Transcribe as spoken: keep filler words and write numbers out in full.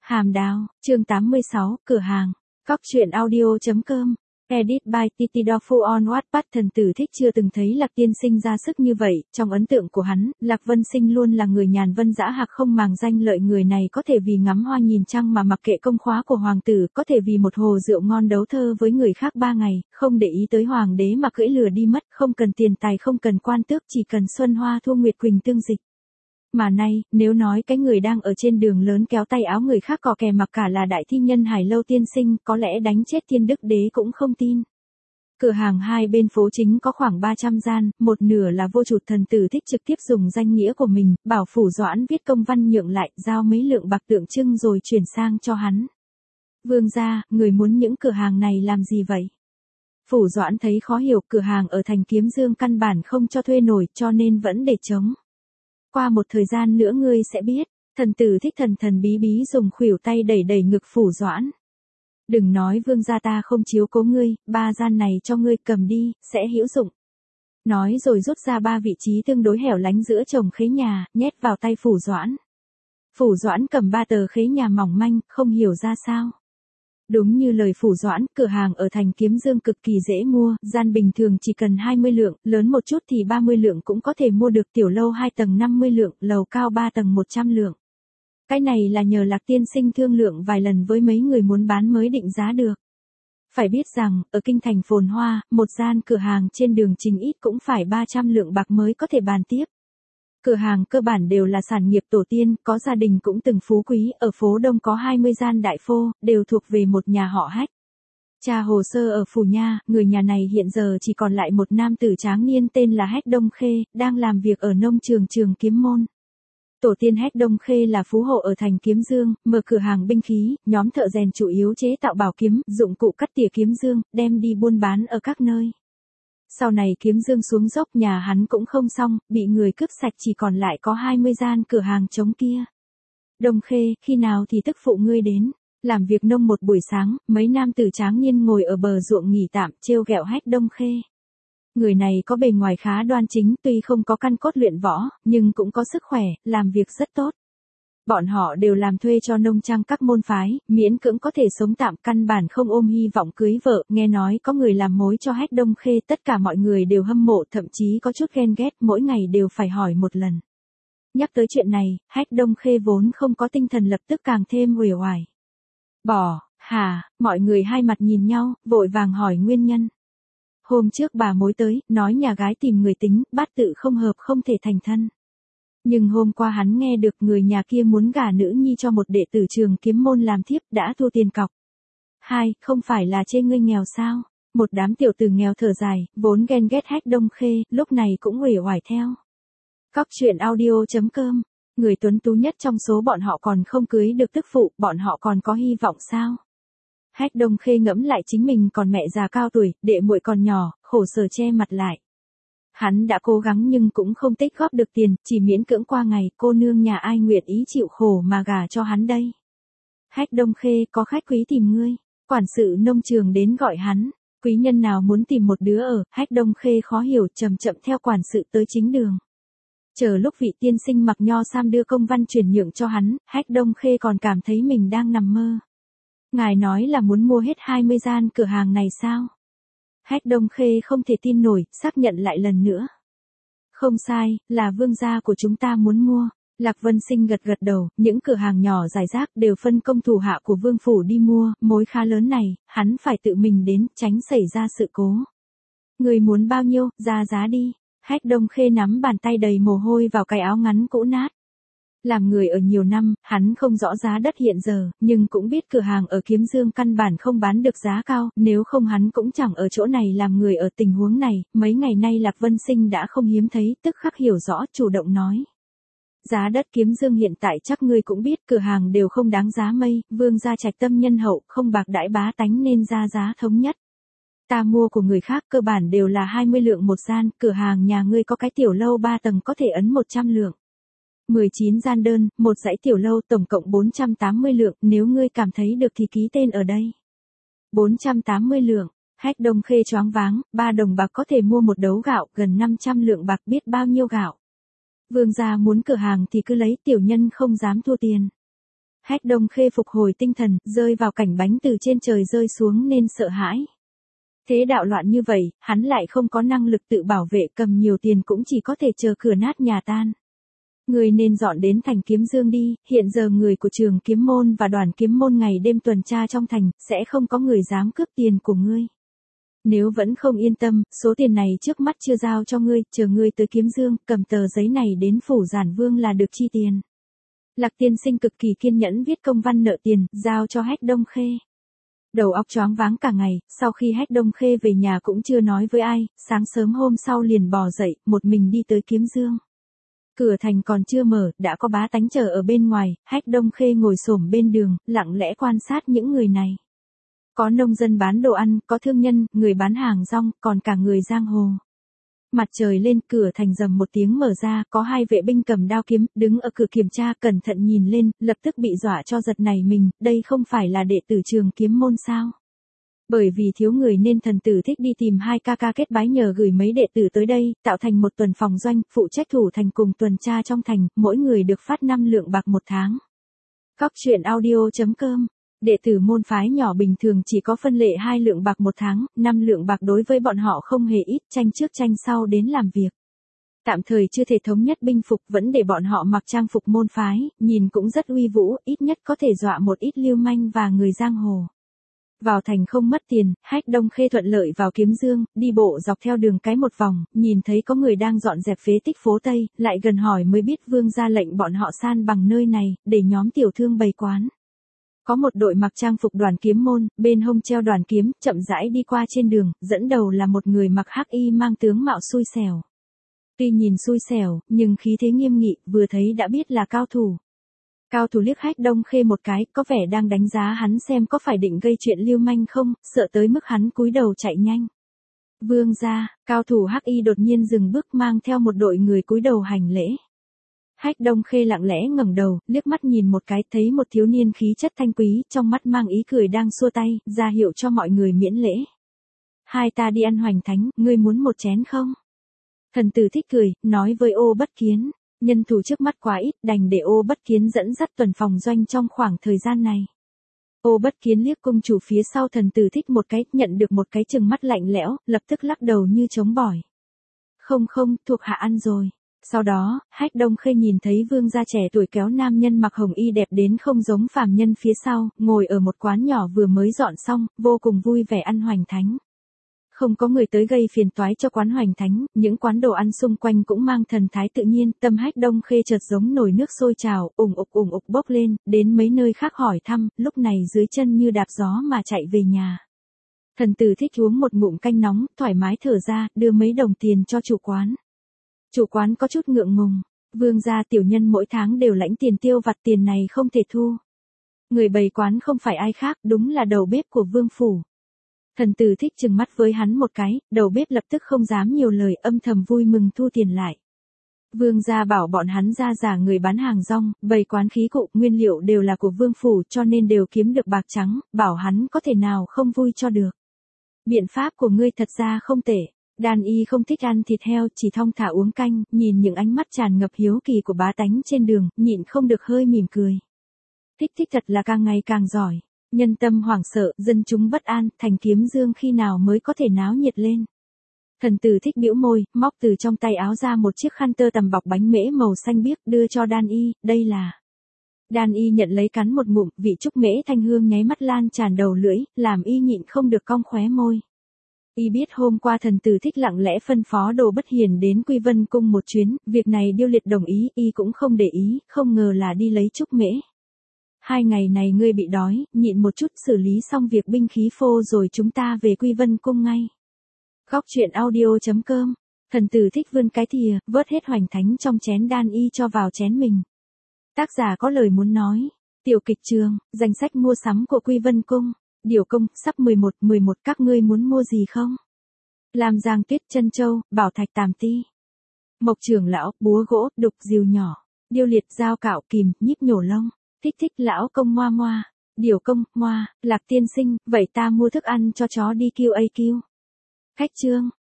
Hàm Đào, chương tám mươi sáu, cửa hàng. Cóc truyện audio.com. Edit by Titi Dofu on Wattpad. Thần tử thích chưa từng thấy Lạc tiên sinh ra sức như vậy, trong ấn tượng của hắn, Lạc Vân Sinh luôn là người nhàn vân dã hạc không màng danh lợi, người này có thể vì ngắm hoa nhìn trăng mà mặc kệ công khóa của hoàng tử, có thể vì một hồ rượu ngon đấu thơ với người khác ba ngày, không để ý tới hoàng đế mà cưỡi lừa đi mất, không cần tiền tài không cần quan tước, chỉ cần xuân hoa thu nguyệt quỳnh tương dịch. Mà nay, nếu nói cái người đang ở trên đường lớn kéo tay áo người khác cò kè mặc cả là đại thi nhân Hải Lâu tiên sinh, có lẽ đánh chết thiên đức đế cũng không tin. Cửa hàng hai bên phố chính có khoảng ba trăm gian, một nửa là vô chủ. Thần tử thích trực tiếp dùng danh nghĩa của mình, bảo Phủ Doãn viết công văn nhượng lại, giao mấy lượng bạc tượng trưng rồi chuyển sang cho hắn. Vương gia, người muốn những cửa hàng này làm gì vậy? Phủ Doãn thấy khó hiểu, cửa hàng ở thành Kiếm Dương căn bản không cho thuê nổi, cho nên vẫn để trống. Qua một thời gian nữa ngươi sẽ biết. Thần tử thích thần thần bí bí dùng khuỷu tay đẩy đẩy ngực Phủ Doãn. Đừng nói vương gia ta không chiếu cố ngươi, ba gian này cho ngươi cầm đi, sẽ hữu dụng. Nói rồi rút ra ba vị trí tương đối hẻo lánh giữa chồng khế nhà, nhét vào tay Phủ Doãn. Phủ Doãn cầm ba tờ khế nhà mỏng manh, không hiểu ra sao. Đúng như lời Phủ Doãn, cửa hàng ở thành Kiếm Dương cực kỳ dễ mua, gian bình thường chỉ cần hai mươi lượng, lớn một chút thì ba mươi lượng cũng có thể mua được, tiểu lâu hai tầng năm mươi lượng, lầu cao ba tầng một trăm lượng. Cái này là nhờ Lạc tiên sinh thương lượng vài lần với mấy người muốn bán mới định giá được. Phải biết rằng, ở kinh thành phồn hoa, một gian cửa hàng trên đường chính ít cũng phải ba trăm lượng bạc mới có thể bàn tiếp. Cửa hàng cơ bản đều là sản nghiệp tổ tiên, có gia đình cũng từng phú quý, ở phố Đông có hai mươi gian đại phô, đều thuộc về một nhà họ Hách. Tra hồ sơ ở Phủ Nha, người nhà này hiện giờ chỉ còn lại một nam tử tráng niên tên là Hách Đông Khê, đang làm việc ở nông trường Trường Kiếm Môn. Tổ tiên Hách Đông Khê là phú hộ ở thành Kiếm Dương, mở cửa hàng binh khí, nhóm thợ rèn chủ yếu chế tạo bảo kiếm, dụng cụ cắt tỉa kiếm dương, đem đi buôn bán ở các nơi. Sau này Kiếm Dương xuống dốc, nhà hắn cũng không xong, bị người cướp sạch, chỉ còn lại có hai mươi gian cửa hàng trống kia. Đông Khê, khi nào thì tức phụ ngươi đến? Làm việc nông một buổi sáng, mấy nam tử tráng niên ngồi ở bờ ruộng nghỉ tạm, trêu ghẹo Hách Đông Khê. Người này có bề ngoài khá đoan chính, tuy không có căn cốt luyện võ, nhưng cũng có sức khỏe, làm việc rất tốt. Bọn họ đều làm thuê cho nông trang các môn phái, miễn cưỡng có thể sống tạm, căn bản không ôm hy vọng cưới vợ. Nghe nói có người làm mối cho Hách Đông Khê, tất cả mọi người đều hâm mộ, thậm chí có chút ghen ghét, mỗi ngày đều phải hỏi một lần. Nhắc tới chuyện này, Hách Đông Khê vốn không có tinh thần lập tức càng thêm uể oải. Bỏ, hả? Mọi người hai mặt nhìn nhau, vội vàng hỏi nguyên nhân. Hôm trước bà mối tới, nói nhà gái tìm người tính, bát tự không hợp không thể thành thân. Nhưng hôm qua hắn nghe được người nhà kia muốn gả nữ nhi cho một đệ tử Trường Kiếm Môn làm thiếp, đã thua tiền cọc. Hai, không phải là chê ngươi nghèo sao? Một đám tiểu tử nghèo thở dài, vốn ghen ghét Hách Đông Khê, lúc này cũng uể oải theo. Cóc truyện audio.com. Người tuấn tú nhất trong số bọn họ còn không cưới được tức phụ, bọn họ còn có hy vọng sao? Hách Đông Khê ngẫm lại chính mình còn mẹ già cao tuổi, đệ muội còn nhỏ, khổ sở che mặt lại. Hắn đã cố gắng nhưng cũng không tích góp được tiền, chỉ miễn cưỡng qua ngày, cô nương nhà ai nguyện ý chịu khổ mà gả cho hắn đây. Hách Đông Khê, có khách quý tìm ngươi. Quản sự nông trường đến gọi hắn. Quý nhân nào muốn tìm một đứa ở? Hách Đông Khê khó hiểu, chậm chậm theo quản sự tới chính đường. Chờ lúc vị tiên sinh mặc nho sam đưa công văn chuyển nhượng cho hắn, Hách Đông Khê còn cảm thấy mình đang nằm mơ. Ngài nói là muốn mua hết hai mươi gian cửa hàng này sao? Hách Đông Khê không thể tin nổi, xác nhận lại lần nữa. Không sai, là vương gia của chúng ta muốn mua. Lạc Vân Sinh gật gật đầu, những cửa hàng nhỏ rải rác đều phân công thủ hạ của vương phủ đi mua, mối khá lớn này, hắn phải tự mình đến, tránh xảy ra sự cố. Người muốn bao nhiêu, ra giá đi. Hách Đông Khê nắm bàn tay đầy mồ hôi vào cái áo ngắn cũ nát. Làm người ở nhiều năm, hắn không rõ giá đất hiện giờ, nhưng cũng biết cửa hàng ở Kiếm Dương căn bản không bán được giá cao, nếu không hắn cũng chẳng ở chỗ này làm người. Ở tình huống này, mấy ngày nay Lạc Vân Sinh đã không hiếm thấy, tức khắc hiểu rõ, chủ động nói. Giá đất Kiếm Dương hiện tại chắc ngươi cũng biết, cửa hàng đều không đáng giá mây, vương gia trạch tâm nhân hậu, không bạc đãi bá tánh nên ra giá thống nhất. Ta mua của người khác cơ bản đều là hai mươi lượng một gian, cửa hàng nhà ngươi có cái tiểu lâu ba tầng có thể ấn một trăm lượng. mười chín gian đơn, một dãy tiểu lâu tổng cộng bốn trăm tám mươi lượng, nếu ngươi cảm thấy được thì ký tên ở đây. bốn trăm tám mươi lượng, Hách Đông Khê choáng váng, ba đồng bạc có thể mua một đấu gạo, gần năm trăm lượng bạc biết bao nhiêu gạo. Vương gia muốn cửa hàng thì cứ lấy, tiểu nhân không dám thua tiền. Hách Đông Khê phục hồi tinh thần, rơi vào cảnh bánh từ trên trời rơi xuống nên sợ hãi. Thế đạo loạn như vậy, hắn lại không có năng lực tự bảo vệ, cầm nhiều tiền cũng chỉ có thể chờ cửa nát nhà tan. Người nên dọn đến thành Kiếm Dương đi, hiện giờ người của trường kiếm môn và đoàn kiếm môn ngày đêm tuần tra trong thành, sẽ không có người dám cướp tiền của ngươi. Nếu vẫn không yên tâm, số tiền này trước mắt chưa giao cho ngươi, chờ ngươi tới Kiếm Dương, cầm tờ giấy này đến phủ Giản Vương là được chi tiền. Lạc tiên sinh cực kỳ kiên nhẫn viết công văn nợ tiền, giao cho Hách Đông Khê. Đầu óc choáng váng cả ngày, sau khi Hách Đông Khê về nhà cũng chưa nói với ai, sáng sớm hôm sau liền bò dậy, một mình đi tới Kiếm Dương. Cửa thành còn chưa mở, đã có bá tánh chờ ở bên ngoài, Hách Đông Khê ngồi xổm bên đường, lặng lẽ quan sát những người này. Có nông dân bán đồ ăn, có thương nhân, người bán hàng rong, còn cả người giang hồ. Mặt trời lên, cửa thành rầm một tiếng mở ra, có hai vệ binh cầm đao kiếm, đứng ở cửa kiểm tra, cẩn thận nhìn lên, lập tức bị dọa cho giật nảy mình, đây không phải là đệ tử trường kiếm môn sao? Bởi vì thiếu người nên thần tử thích đi tìm hai ca ca kết bái nhờ gửi mấy đệ tử tới đây, tạo thành một tuần phòng doanh, phụ trách thủ thành cùng tuần tra trong thành, mỗi người được phát năm lượng bạc một tháng. Cóc truyện audio chấm com. Đệ tử môn phái nhỏ bình thường chỉ có phân lệ hai lượng bạc một tháng, năm lượng bạc đối với bọn họ không hề ít, tranh trước tranh sau đến làm việc. Tạm thời chưa thể thống nhất binh phục, vẫn để bọn họ mặc trang phục môn phái, nhìn cũng rất uy vũ, ít nhất có thể dọa một ít lưu manh và người giang hồ. Vào thành không mất tiền, Hách Đông Khê thuận lợi vào Kiếm Dương, đi bộ dọc theo đường cái một vòng, nhìn thấy có người đang dọn dẹp phế tích phố Tây, lại gần hỏi mới biết vương ra lệnh bọn họ san bằng nơi này, để nhóm tiểu thương bày quán. Có một đội mặc trang phục đoàn kiếm môn, bên hông treo đoàn kiếm, chậm rãi đi qua trên đường, dẫn đầu là một người mặc hắc y mang tướng mạo xui xẻo. Tuy nhìn xui xẻo, nhưng khí thế nghiêm nghị, vừa thấy đã biết là cao thủ. Cao thủ liếc Hách Đông Khê một cái, có vẻ đang đánh giá hắn xem có phải định gây chuyện lưu manh không, sợ tới mức hắn cúi đầu chạy nhanh. Vương gia, cao thủ hắc y đột nhiên dừng bước mang theo một đội người cúi đầu hành lễ. Hách Đông Khê lặng lẽ ngẩng đầu, liếc mắt nhìn một cái, thấy một thiếu niên khí chất thanh quý, trong mắt mang ý cười đang xua tay, ra hiệu cho mọi người miễn lễ. Hai ta đi ăn hoành thánh, ngươi muốn một chén không? Thần tử thích cười, nói với Ô Bất Kiến, nhân thủ trước mắt quá ít, đành để Ô Bất Kiến dẫn dắt tuần phòng doanh trong khoảng thời gian này. Ô Bất Kiến liếc cung chủ phía sau thần tử thích một cái, nhận được một cái chừng mắt lạnh lẽo, lập tức lắc đầu như chống bỏi. Không không, thuộc hạ ăn rồi. Sau đó, Hách Đông Khê nhìn thấy vương gia trẻ tuổi kéo nam nhân mặc hồng y đẹp đến không giống phàm nhân phía sau, ngồi ở một quán nhỏ vừa mới dọn xong, vô cùng vui vẻ ăn hoành thánh. Không có người tới gây phiền toái cho quán hoành thánh, những quán đồ ăn xung quanh cũng mang thần thái tự nhiên, tâm Hách Đông Khê chợt giống nồi nước sôi trào, ủng ục ủng ục bốc lên, đến mấy nơi khác hỏi thăm, lúc này dưới chân như đạp gió mà chạy về nhà. Thần tử thích uống một ngụm canh nóng, thoải mái thở ra, đưa mấy đồng tiền cho chủ quán. Chủ quán có chút ngượng ngùng, vương gia tiểu nhân mỗi tháng đều lãnh tiền tiêu vặt, tiền này không thể thu. Người bày quán không phải ai khác, đúng là đầu bếp của vương phủ. Thần tử thích trừng mắt với hắn một cái, đầu bếp lập tức không dám nhiều lời, âm thầm vui mừng thu tiền lại. Vương gia bảo bọn hắn ra giả người bán hàng rong, bày quán khí cụ, nguyên liệu đều là của vương phủ cho nên đều kiếm được bạc trắng, bảo hắn có thể nào không vui cho được. Biện pháp của ngươi thật ra không tệ. Đan y không thích ăn thịt heo, chỉ thong thả uống canh, nhìn những ánh mắt tràn ngập hiếu kỳ của bá tánh trên đường, nhịn không được hơi mỉm cười. Thích thích thật là càng ngày càng giỏi. Nhân tâm hoảng sợ, dân chúng bất an, thành Kiếm Dương khi nào mới có thể náo nhiệt lên. Thần tử thích bĩu môi, móc từ trong tay áo ra một chiếc khăn tơ tằm bọc bánh mễ màu xanh biếc, đưa cho Đan y, đây là. Đan y nhận lấy cắn một ngụm, vị trúc mễ thanh hương nháy mắt lan tràn đầu lưỡi, làm y nhịn không được cong khóe môi. Y biết hôm qua thần tử thích lặng lẽ phân phó Đồ Bất Hiền đến Quy Vân cung một chuyến, việc này Điêu Liệt đồng ý, y cũng không để ý, không ngờ là đi lấy trúc mễ. Hai ngày này ngươi bị đói, nhịn một chút, xử lý xong việc binh khí phô rồi chúng ta về Quy Vân cung ngay. Góc truyện audio chấm com. Thần tử thích vươn cái thìa, vớt hết hoành thánh trong chén Đan y cho vào chén mình. Tác giả có lời muốn nói. Tiểu kịch trường, danh sách mua sắm của Quy Vân cung. Điều công, sắp mười một mười một, các ngươi muốn mua gì không? Làm giang tuyết, chân châu, bảo thạch tàm ti. Mộc trưởng lão, búa gỗ, đục diều nhỏ. Điêu Liệt, dao cạo, kìm, nhíp nhổ lông. Thích thích lão công moa moa. Điều công, moa, Lạc tiên sinh, vậy ta mua thức ăn cho chó đi kiu a kiu. Khách trương,